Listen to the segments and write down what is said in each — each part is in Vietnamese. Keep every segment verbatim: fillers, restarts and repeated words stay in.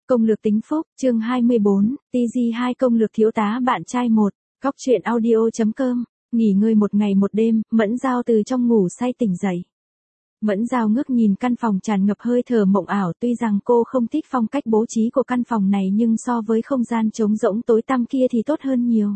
Công lược tính phúc, chương hai mươi bốn, tê giê hai công lược thiếu tá bạn trai một, góc truyện audio.com, nghỉ ngơi một ngày một đêm, Mẫn Giao từ trong ngủ say tỉnh dậy. Mẫn Giao ngước nhìn căn phòng tràn ngập hơi thở mộng ảo, tuy rằng cô không thích phong cách bố trí của căn phòng này nhưng so với không gian trống rỗng tối tăm kia thì tốt hơn nhiều.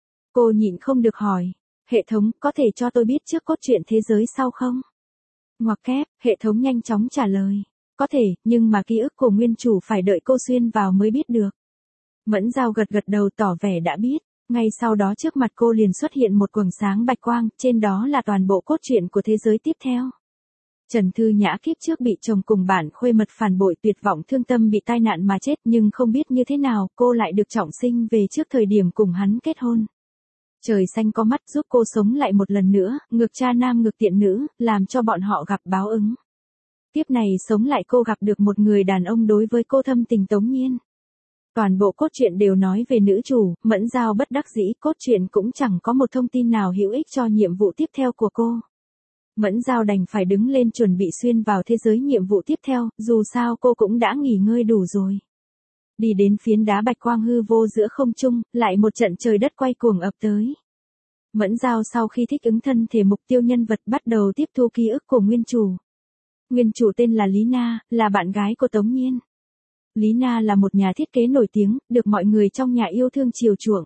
Cô nhịn không được hỏi, hệ thống có thể cho tôi biết trước cốt truyện thế giới sau không? Ngoặc kép, hệ thống nhanh chóng trả lời. Có thể, nhưng mà ký ức của nguyên chủ phải đợi cô xuyên vào mới biết được. Mẫn Giao gật gật đầu tỏ vẻ đã biết, ngay sau đó trước mặt cô liền xuất hiện một quầng sáng bạch quang, trên đó là toàn bộ cốt truyện của thế giới tiếp theo. Trần Thư Nhã kiếp trước bị chồng cùng bản khuê mật phản bội tuyệt vọng thương tâm bị tai nạn mà chết nhưng không biết như thế nào cô lại được trọng sinh về trước thời điểm cùng hắn kết hôn. Trời xanh có mắt giúp cô sống lại một lần nữa, ngược cha nam ngược tiện nữ, làm cho bọn họ gặp báo ứng. Tiếp này sống lại cô gặp được một người đàn ông đối với cô thâm tình Tống Nhiên. Toàn bộ cốt truyện đều nói về nữ chủ, Mẫn Giao bất đắc dĩ, cốt truyện cũng chẳng có một thông tin nào hữu ích cho nhiệm vụ tiếp theo của cô. Mẫn Giao đành phải đứng lên chuẩn bị xuyên vào thế giới nhiệm vụ tiếp theo, dù sao cô cũng đã nghỉ ngơi đủ rồi. Đi đến phiến đá bạch quang hư vô giữa không trung, lại một trận trời đất quay cuồng ập tới. Mẫn Giao sau khi thích ứng thân thể mục tiêu nhân vật bắt đầu tiếp thu ký ức của nguyên chủ. Nguyên chủ tên là Lý Na, là bạn gái của Tống Nhiên. Lý Na là một nhà thiết kế nổi tiếng, được mọi người trong nhà yêu thương chiều chuộng.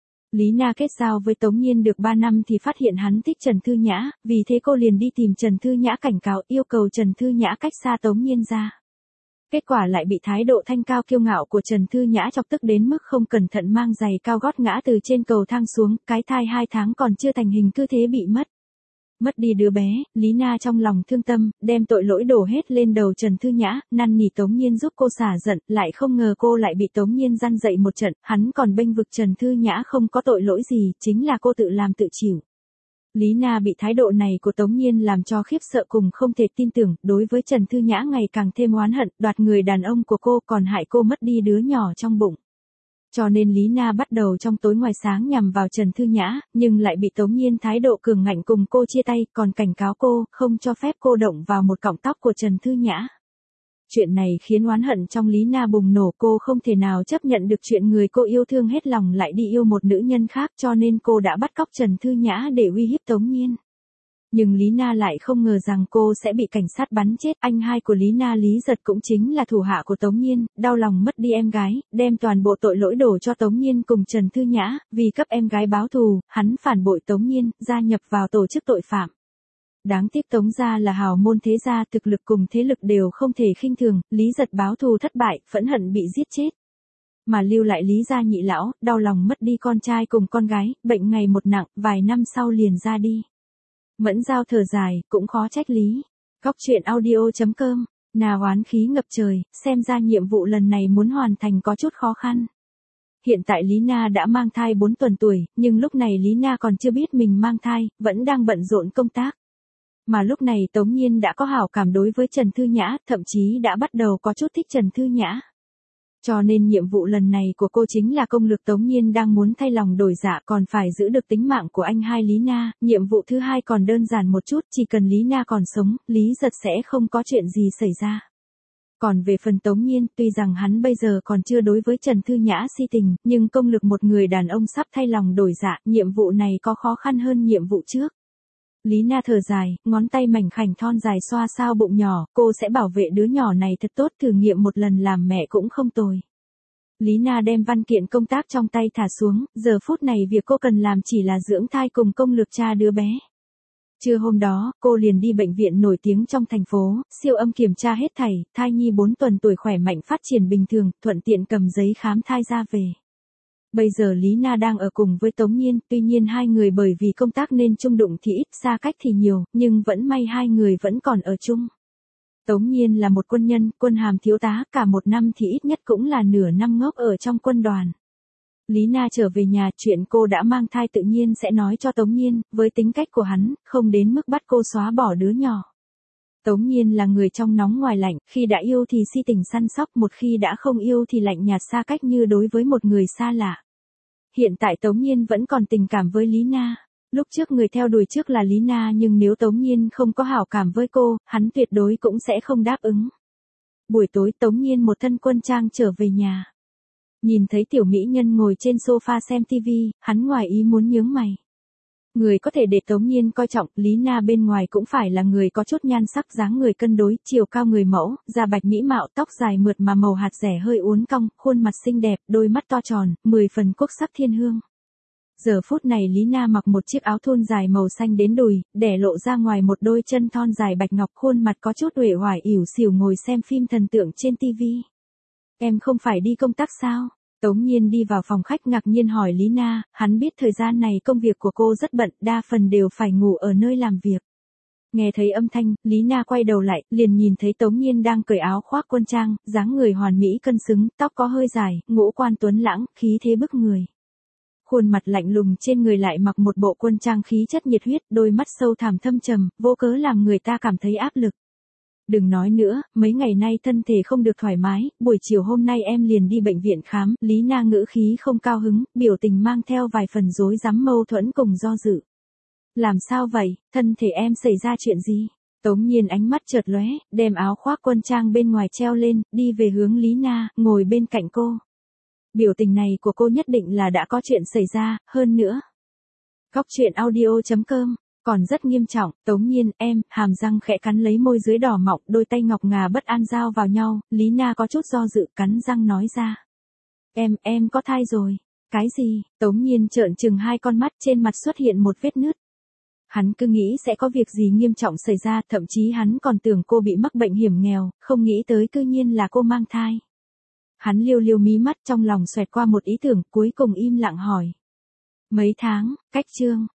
Lý Na kết giao với Tống Nhiên được ba năm thì phát hiện hắn thích Trần Thư Nhã, vì thế cô liền đi tìm Trần Thư Nhã cảnh cáo yêu cầu Trần Thư Nhã cách xa Tống Nhiên ra. Kết quả lại bị thái độ thanh cao kiêu ngạo của Trần Thư Nhã chọc tức đến mức không cẩn thận mang giày cao gót ngã từ trên cầu thang xuống, cái thai hai tháng còn chưa thành hình cứ thế bị mất. Mất đi đứa bé, Lý Na trong lòng thương tâm, đem tội lỗi đổ hết lên đầu Trần Thư Nhã, năn nỉ Tống Nhiên giúp cô xả giận, lại không ngờ cô lại bị Tống Nhiên răn dậy một trận, hắn còn bênh vực Trần Thư Nhã không có tội lỗi gì, chính là cô tự làm tự chịu. Lý Na bị thái độ này của Tống Nhiên làm cho khiếp sợ cùng không thể tin tưởng, đối với Trần Thư Nhã ngày càng thêm oán hận, đoạt người đàn ông của cô còn hại cô mất đi đứa nhỏ trong bụng. Cho nên Lý Na bắt đầu trong tối ngoài sáng nhằm vào Trần Thư Nhã, nhưng lại bị Tống Nhiên thái độ cường ngạnh cùng cô chia tay, còn cảnh cáo cô, không cho phép cô động vào một cọng tóc của Trần Thư Nhã. Chuyện này khiến oán hận trong Lý Na bùng nổ, cô không thể nào chấp nhận được chuyện người cô yêu thương hết lòng lại đi yêu một nữ nhân khác, cho nên cô đã bắt cóc Trần Thư Nhã để uy hiếp Tống Nhiên. Nhưng Lý Na lại không ngờ rằng cô sẽ bị cảnh sát bắn chết, anh hai của Lý Na Lý Giật cũng chính là thủ hạ của Tống Nhiên, đau lòng mất đi em gái, đem toàn bộ tội lỗi đổ cho Tống Nhiên cùng Trần Thư Nhã, vì cấp em gái báo thù, hắn phản bội Tống Nhiên, gia nhập vào tổ chức tội phạm. Đáng tiếc Tống gia là hào môn thế gia, thực lực cùng thế lực đều không thể khinh thường, Lý Giật báo thù thất bại, phẫn hận bị giết chết. Mà lưu lại Lý gia nhị lão, đau lòng mất đi con trai cùng con gái, bệnh ngày một nặng, vài năm sau liền ra đi. Mẫn Giao thở dài, cũng khó trách Lý. Góc truyện audio.com, nào oán khí ngập trời, xem ra nhiệm vụ lần này muốn hoàn thành có chút khó khăn. Hiện tại Lý Na đã mang thai bốn tuần tuổi, nhưng lúc này Lý Na còn chưa biết mình mang thai, vẫn đang bận rộn công tác. Mà lúc này Tống Nhiên đã có hảo cảm đối với Trần Thư Nhã, thậm chí đã bắt đầu có chút thích Trần Thư Nhã. Cho nên nhiệm vụ lần này của cô chính là công lược Tống Nhiên đang muốn thay lòng đổi dạ, còn phải giữ được tính mạng của anh hai Lý Na. Nhiệm vụ thứ hai còn đơn giản một chút, chỉ cần Lý Na còn sống, Lý Giật sẽ không có chuyện gì xảy ra. Còn về phần Tống Nhiên, tuy rằng hắn bây giờ còn chưa đối với Trần Thư Nhã si tình, nhưng công lược một người đàn ông sắp thay lòng đổi dạ, nhiệm vụ này có khó khăn hơn nhiệm vụ trước. Lý Na thở dài, ngón tay mảnh khảnh thon dài xoa sao bụng nhỏ, cô sẽ bảo vệ đứa nhỏ này thật tốt, thử nghiệm một lần làm mẹ cũng không tồi. Lý Na đem văn kiện công tác trong tay thả xuống, giờ phút này việc cô cần làm chỉ là dưỡng thai cùng công lược cha đứa bé. Trưa hôm đó, cô liền đi bệnh viện nổi tiếng trong thành phố, siêu âm kiểm tra hết thảy, thai nhi bốn tuần tuổi khỏe mạnh phát triển bình thường, thuận tiện cầm giấy khám thai ra về. Bây giờ Lý Na đang ở cùng với Tống Nhiên, tuy nhiên hai người bởi vì công tác nên chung đụng thì ít, xa cách thì nhiều, nhưng vẫn may hai người vẫn còn ở chung. Tống Nhiên là một quân nhân, quân hàm thiếu tá, cả một năm thì ít nhất cũng là nửa năm ngốc ở trong quân đoàn. Lý Na trở về nhà, chuyện cô đã mang thai tự nhiên sẽ nói cho Tống Nhiên, với tính cách của hắn, không đến mức bắt cô xóa bỏ đứa nhỏ. Tống Nhiên là người trong nóng ngoài lạnh, khi đã yêu thì si tình săn sóc, một khi đã không yêu thì lạnh nhạt xa cách như đối với một người xa lạ. Hiện tại Tống Nhiên vẫn còn tình cảm với Lý Na. Lúc trước người theo đuổi trước là Lý Na nhưng nếu Tống Nhiên không có hảo cảm với cô, hắn tuyệt đối cũng sẽ không đáp ứng. Buổi tối Tống Nhiên một thân quân trang trở về nhà. Nhìn thấy tiểu mỹ nhân ngồi trên sofa xem tivi, hắn ngoài ý muốn nhướng mày. Người có thể để Tống Nhiên coi trọng, Lý Na bên ngoài cũng phải là người có chút nhan sắc, dáng người cân đối, chiều cao người mẫu, da bạch mỹ mạo, tóc dài mượt mà màu hạt rẻ hơi uốn cong, khuôn mặt xinh đẹp, đôi mắt to tròn, mười phần quốc sắc thiên hương. Giờ phút này Lý Na mặc một chiếc áo thun dài màu xanh đến đùi, để lộ ra ngoài một đôi chân thon dài bạch ngọc, khuôn mặt có chút uể oải ỉu xìu ngồi xem phim thần tượng trên tivi. Em không phải đi công tác sao? Tống Nhiên đi vào phòng khách ngạc nhiên hỏi Lý Na, hắn biết thời gian này công việc của cô rất bận, đa phần đều phải ngủ ở nơi làm việc. Nghe thấy âm thanh, Lý Na quay đầu lại, liền nhìn thấy Tống Nhiên đang cởi áo khoác quân trang, dáng người hoàn mỹ cân xứng, tóc có hơi dài, ngũ quan tuấn lãng, khí thế bức người. Khuôn mặt lạnh lùng trên người lại mặc một bộ quân trang khí chất nhiệt huyết, đôi mắt sâu thẳm thâm trầm, vô cớ làm người ta cảm thấy áp lực. Đừng nói nữa, mấy ngày nay thân thể không được thoải mái, buổi chiều hôm nay em liền đi bệnh viện khám, Lý Na ngữ khí không cao hứng, biểu tình mang theo vài phần rối rắm mâu thuẫn cùng do dự. Làm sao vậy, thân thể em xảy ra chuyện gì? Tống Nhiên ánh mắt chợt lóe, đem áo khoác quân trang bên ngoài treo lên, đi về hướng Lý Na, ngồi bên cạnh cô. Biểu tình này của cô nhất định là đã có chuyện xảy ra, hơn nữa. Góc truyện audio chấm com còn rất nghiêm trọng. Tống Nhiên, em, hàm răng khẽ cắn lấy môi dưới đỏ mọng, đôi tay ngọc ngà bất an giao vào nhau, Lý Na có chút do dự, cắn răng nói ra. Em, em có thai rồi. Cái gì? Tống Nhiên trợn trừng hai con mắt, trên mặt xuất hiện một vết nứt. Hắn cứ nghĩ sẽ có việc gì nghiêm trọng xảy ra, thậm chí hắn còn tưởng cô bị mắc bệnh hiểm nghèo, không nghĩ tới cư nhiên là cô mang thai. Hắn liêu liêu mí mắt, trong lòng xoẹt qua một ý tưởng, cuối cùng im lặng hỏi. Mấy tháng, cách chương.